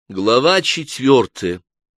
Глава 4.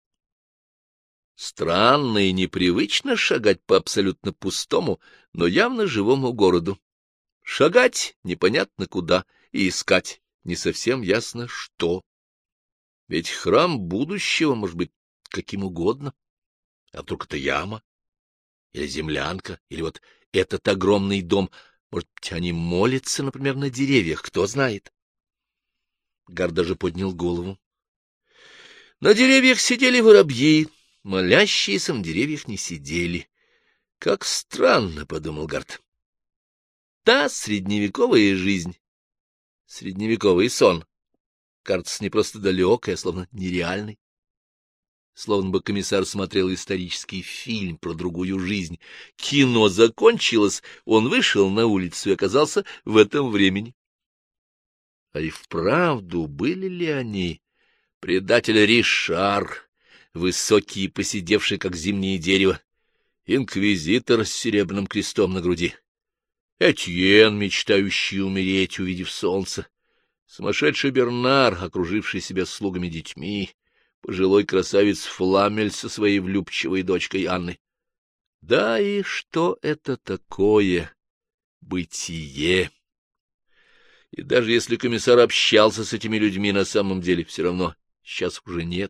Странно и непривычно шагать по абсолютно пустому, но явно живому городу. Шагать непонятно куда и искать не совсем ясно что. Ведь храм будущего может быть каким угодно. А вдруг это яма? Или землянка? Или вот этот огромный дом? Может быть, они молятся, например, на деревьях, кто знает? Гард даже поднял голову. На деревьях сидели воробьи, молящиеся на деревьях не сидели. Как странно, — подумал Гард. Та средневековая жизнь, средневековый сон, кажется не просто далекой, а словно нереальной. Словно бы комиссар смотрел исторический фильм про другую жизнь. Кино закончилось, он вышел на улицу и оказался в этом времени. А и вправду были ли они? Предатель Ришар, высокий и поседевший, как зимнее дерево, инквизитор с серебряным крестом на груди, Этьен, мечтающий умереть, увидев солнце, сумасшедший Бернар, окруживший себя слугами-детьми, пожилой красавец Фламель со своей влюбчивой дочкой Анной. Да и что это такое бытие? И даже если комиссар общался с этими людьми на самом деле, все равно сейчас уже нет.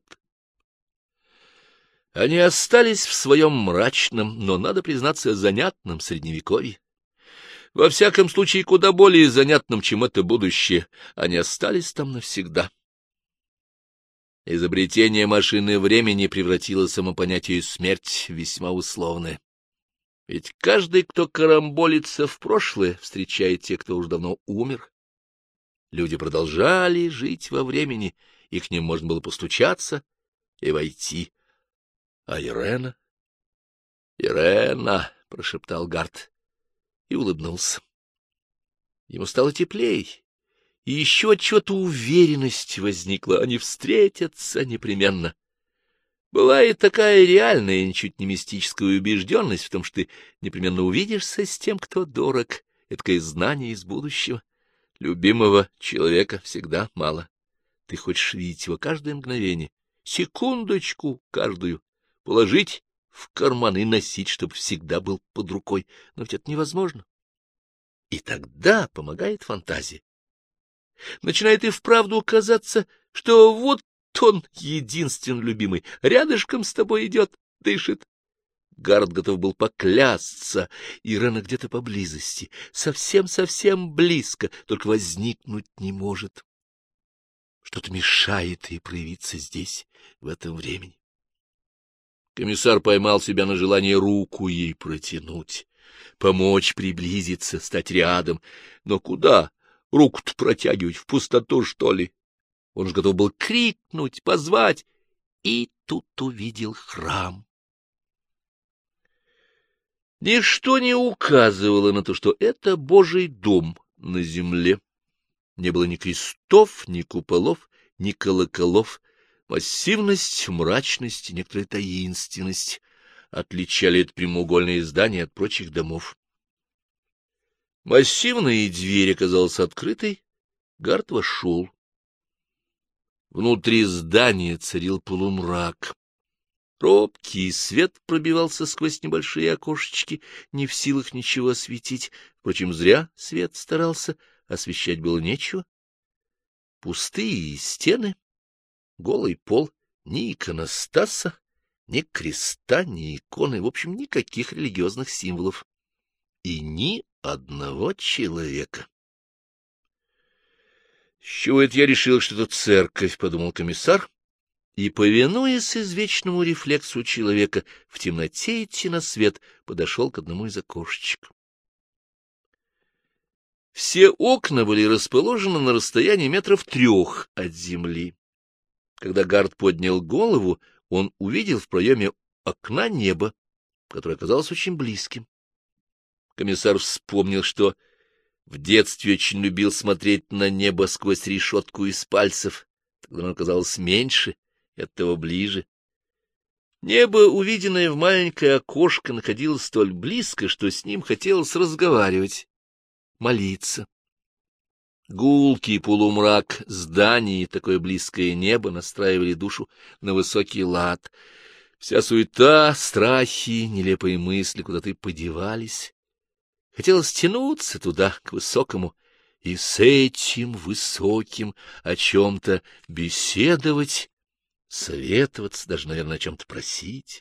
Они остались в своем мрачном, но, надо признаться, занятном средневековье. Во всяком случае, куда более занятном, чем это будущее. Они остались там навсегда. Изобретение машины времени превратило само понятие «смерть» в весьма условное. Ведь каждый, кто карамболится в прошлое, встречает тех, кто уж давно умер. Люди продолжали жить во времени, и к ним можно было постучаться и войти. А Ирена? — Ирена! — прошептал Гард и улыбнулся. Ему стало теплей, и еще отчего-то уверенность возникла. Они встретятся непременно. Бывает такая реальная, ничуть не мистическая убежденность в том, что ты непременно увидишься с тем, кто дорог, эдакое знание из будущего. Любимого человека всегда мало. Ты хочешь видеть его каждое мгновение, секундочку каждую, положить в карман и носить, чтобы всегда был под рукой. Но ведь это невозможно. И тогда помогает фантазия. Начинает и вправду казаться, что вот он, единственно любимый, рядышком с тобой идет, дышит. Гард готов был поклясться, Ирена где-то поблизости, совсем-совсем близко, только возникнуть не может. Что-то мешает ей проявиться здесь, в этом времени. Комиссар поймал себя на желании руку ей протянуть, помочь приблизиться, стать рядом. Но куда? Руку-то протягивать в пустоту, что ли? Он же готов был крикнуть, позвать, и тут увидел храм. Ничто не указывало на то, что это Божий дом на земле. Не было ни крестов, ни куполов, ни колоколов. Массивность, мрачность и некоторая таинственность отличали это прямоугольное здание от прочих домов. Массивная дверь оказалась открытой, Гард вошел. Внутри здания царил полумрак. Робкий свет пробивался сквозь небольшие окошечки, не в силах ничего осветить. Впрочем, зря свет старался, освещать было нечего. Пустые стены, голый пол, ни иконостаса, ни креста, ни иконы, в общем, никаких религиозных символов. И ни одного человека. — С чего это я решил, что это церковь? — подумал комиссар. И, повинуясь извечному рефлексу человека, в темноте идти на свет, подошел к одному из окошечек. Все окна были расположены на расстоянии 3 метров от земли. Когда Гард поднял голову, он увидел в проеме окна небо, которое оказалось очень близким. Комиссар вспомнил, что в детстве очень любил смотреть на небо сквозь решетку из пальцев, тогда оно казалось меньше и оттого ближе. Небо, увиденное в маленькое окошко, находилось столь близко, что с ним хотелось разговаривать, молиться. Гулкий полумрак зданий и такое близкое небо настраивали душу на высокий лад. Вся суета, страхи, нелепые мысли куда-то подевались. Хотелось тянуться туда, к высокому, и с этим высоким о чем-то беседовать, советоваться, даже, наверное, о чем-то просить.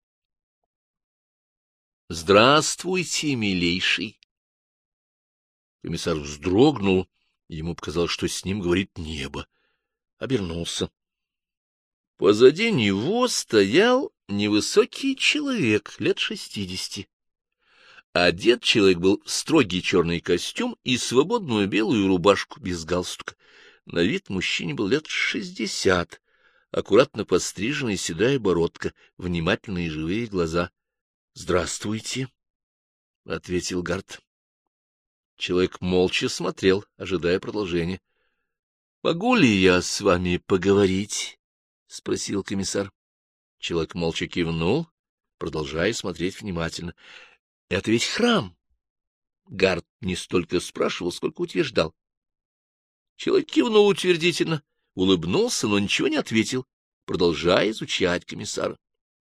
— Здравствуйте, милейший! Комиссар вздрогнул, и ему показалось, что с ним говорит небо. Обернулся. Позади него стоял невысокий человек лет 60. Одет человек был в строгий черный костюм и свободную белую рубашку без галстука. На вид мужчине был лет 60, аккуратно постриженная седая бородка, внимательные живые глаза. — Здравствуйте, — ответил Гарт. Человек молча смотрел, ожидая продолжения. — Могу ли я с вами поговорить? — спросил комиссар. Человек молча кивнул, продолжая смотреть внимательно. — Это ведь храм. Гарт не столько спрашивал, сколько утверждал. Человек кивнул утвердительно, улыбнулся, но ничего не ответил, продолжая изучать комиссара.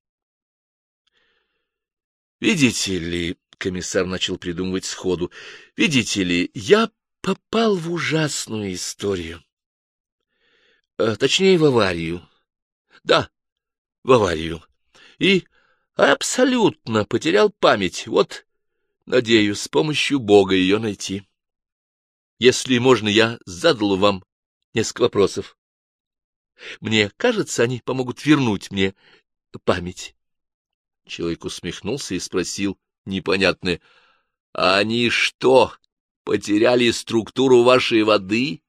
— Видите ли, — комиссар начал придумывать сходу, — видите ли, я попал в ужасную историю. Точнее, в аварию. Да, в аварию. И абсолютно потерял память. Вот, надеюсь, с помощью Бога ее найти. Если можно, я задал вам несколько вопросов. Мне кажется, они помогут вернуть мне память. Человек усмехнулся и спросил непонятное: — А они что, потеряли структуру вашей воды?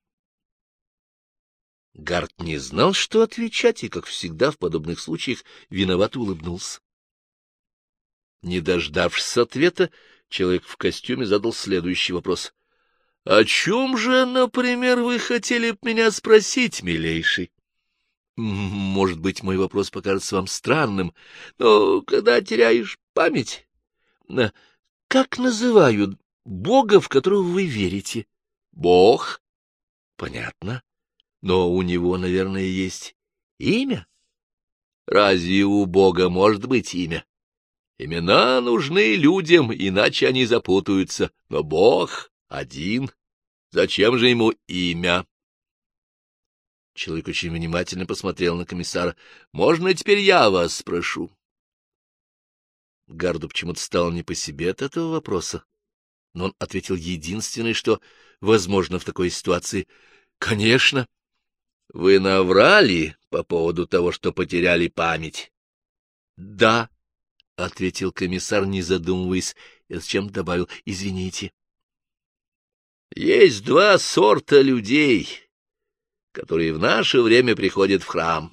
Гарт не знал, что отвечать, и, как всегда в подобных случаях, виновато улыбнулся. Не дождавшись ответа, человек в костюме задал следующий вопрос. — О чем же, например, вы хотели б меня спросить, милейший? Может быть, мой вопрос покажется вам странным, но когда теряешь память... Как называют Бога, в которого вы верите? Бог? Понятно. Но у него, наверное, есть имя? Разве у Бога может быть имя? Имена нужны людям, иначе они запутаются. Но Бог один. Зачем же ему имя? Человек очень внимательно посмотрел на комиссара. — Можно теперь я вас спрошу? Гарду почему-то стало не по себе от этого вопроса, но он ответил единственное, что возможно в такой ситуации. — Конечно. — Вы наврали по поводу того, что потеряли память? — Да, — ответил комиссар, не задумываясь, и зачем добавил: — Извините. — Есть два сорта людей, которые в наше время приходят в храм.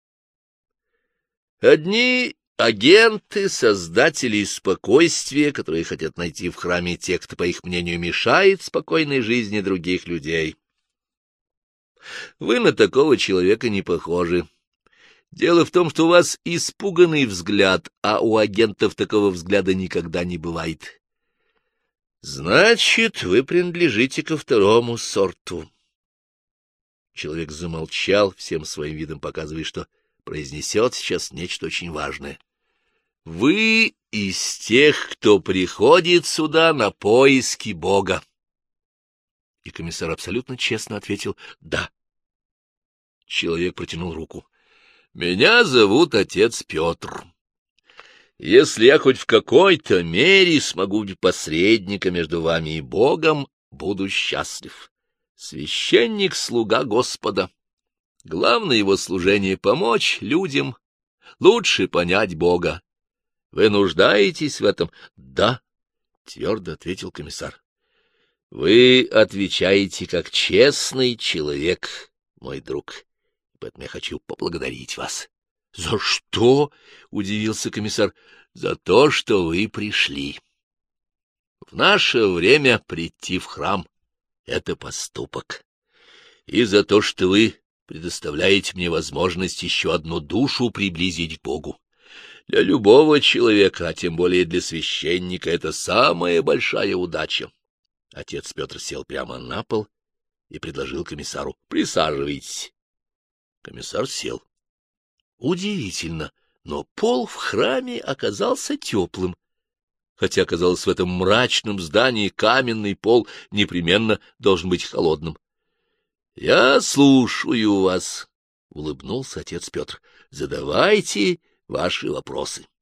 Одни — агенты, создатели спокойствия, которые хотят найти в храме тех, кто, по их мнению, мешает спокойной жизни других людей. Вы на такого человека не похожи. Дело в том, что у вас испуганный взгляд, а у агентов такого взгляда никогда не бывает. Значит, вы принадлежите ко второму сорту. Человек замолчал, всем своим видом показывая, что произнесет сейчас нечто очень важное. Вы из тех, кто приходит сюда на поиски Бога. И комиссар абсолютно честно ответил: да. Человек протянул руку. Меня зовут отец Петр. Если я хоть в какой-то мере смогу быть посредником между вами и Богом, буду счастлив. Священник — слуга Господа. Главное его служение — помочь людям лучше понять Бога. Вы нуждаетесь в этом? — Да, — твердо ответил комиссар. — Вы отвечаете как честный человек, мой друг, поэтому я хочу поблагодарить вас. — За что? — удивился комиссар. — За то, что вы пришли. В наше время прийти в храм — это поступок. И за то, что вы предоставляете мне возможность еще одну душу приблизить к Богу. Для любого человека, а тем более для священника, это самая большая удача. Отец Петр сел прямо на пол и предложил комиссару: «Присаживайтесь». Комиссар сел. Удивительно, но пол в храме оказался теплым, хотя, казалось, в этом мрачном здании каменный пол непременно должен быть холодным. — Я слушаю вас, — улыбнулся отец Петр. — Задавайте ваши вопросы.